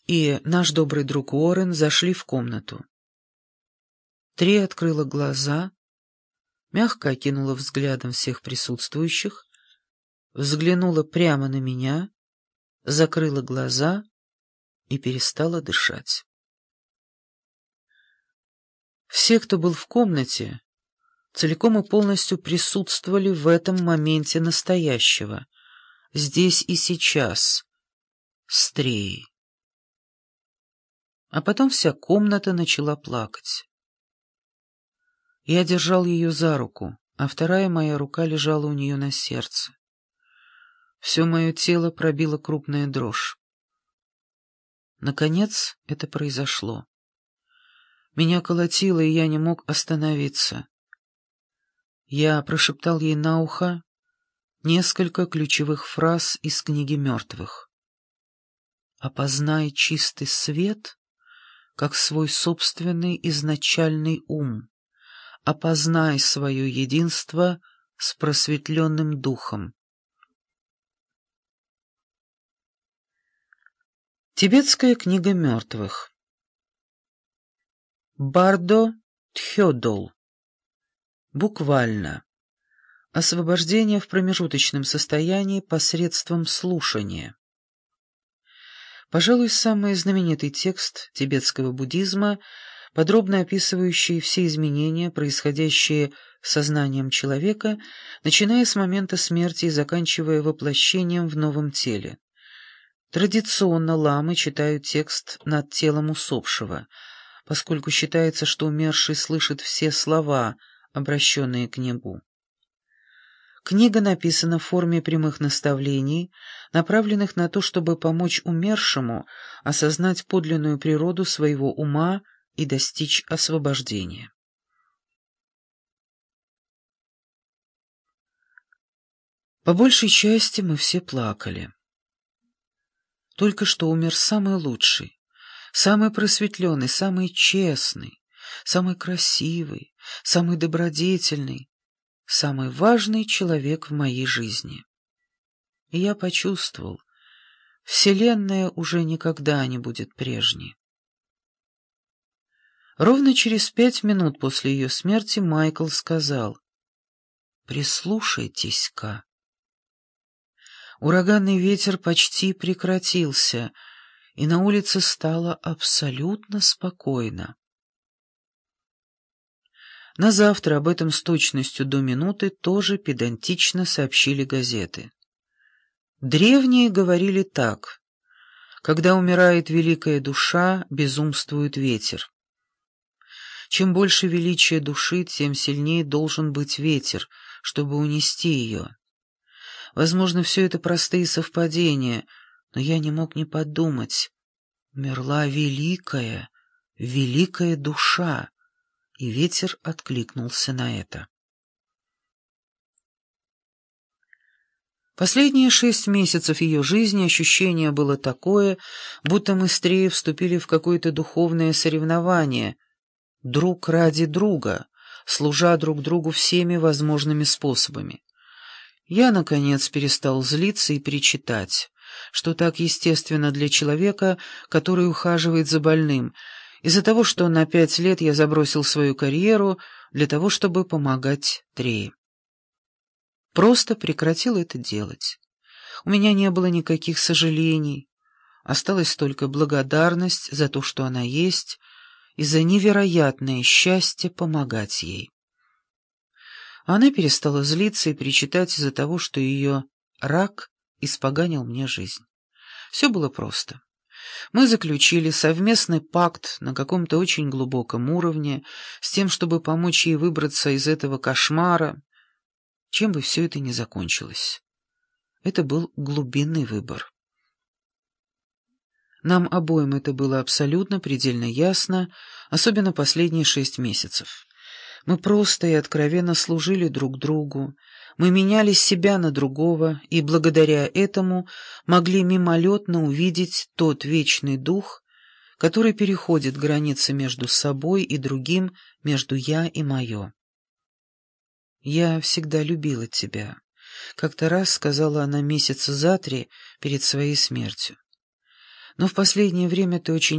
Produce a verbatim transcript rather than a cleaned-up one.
и наш добрый друг Уоррен зашли в комнату. Три открыла глаза, мягко окинула взглядом всех присутствующих, взглянула прямо на меня, закрыла глаза и перестала дышать. Все, кто был в комнате, целиком и полностью присутствовали в этом моменте настоящего, здесь и сейчас, с Треей. А потом вся комната начала плакать. Я держал ее за руку, а вторая моя рука лежала у нее на сердце. Все мое тело пробило крупная дрожь. Наконец это произошло. Меня колотило, и я не мог остановиться. Я прошептал ей на ухо несколько ключевых фраз из книги мертвых. «Опознай чистый свет, как свой собственный изначальный ум. Опознай свое единство с просветленным духом». Тибетская книга мертвых. Бардо Тхёдол. Буквально. Освобождение в промежуточном состоянии посредством слушания. Пожалуй, самый знаменитый текст тибетского буддизма, подробно описывающий все изменения, происходящие с сознанием человека, начиная с момента смерти и заканчивая воплощением в новом теле. Традиционно ламы читают текст над телом усопшего, поскольку считается, что умерший слышит все слова, обращенные к небу. Книга написана в форме прямых наставлений, направленных на то, чтобы помочь умершему осознать подлинную природу своего ума и достичь освобождения. По большей части мы все плакали. Только что умер самый лучший, самый просветленный, самый честный, самый красивый, самый добродетельный, самый важный человек в моей жизни. И я почувствовал, Вселенная уже никогда не будет прежней. Ровно через пять минут после ее смерти Майкл сказал: «Прислушайтесь-ка». Ураганный ветер почти прекратился, и на улице стало абсолютно спокойно. На завтра об этом с точностью до минуты тоже педантично сообщили газеты. Древние говорили так: когда умирает великая душа, безумствует ветер. Чем больше величия души, тем сильнее должен быть ветер, чтобы унести ее. Возможно, все это простые совпадения, но я не мог не подумать. Умерла великая, великая душа, и ветер откликнулся на это. Последние шесть месяцев ее жизни ощущение было такое, будто мы с Треей вступили в какое-то духовное соревнование, друг ради друга, служа друг другу всеми возможными способами. Я, наконец, перестал злиться и причитать, что так естественно для человека, который ухаживает за больным, из-за того, что на пять лет я забросил свою карьеру для того, чтобы помогать Трее. Просто прекратил это делать. У меня не было никаких сожалений, осталась только благодарность за то, что она есть, и за невероятное счастье помогать ей. Она перестала злиться и причитать из-за того, что ее рак испоганил мне жизнь. Все было просто. Мы заключили совместный пакт на каком-то очень глубоком уровне с тем, чтобы помочь ей выбраться из этого кошмара, чем бы все это ни закончилось. Это был глубинный выбор. Нам обоим это было абсолютно предельно ясно, особенно последние шесть месяцев. Мы просто и откровенно служили друг другу, мы меняли себя на другого, и благодаря этому могли мимолетно увидеть тот вечный дух, который переходит границы между собой и другим, между «я» и «моё». «Я всегда любила тебя», — как-то раз сказала она месяца за три перед своей смертью. но в последнее время ты очень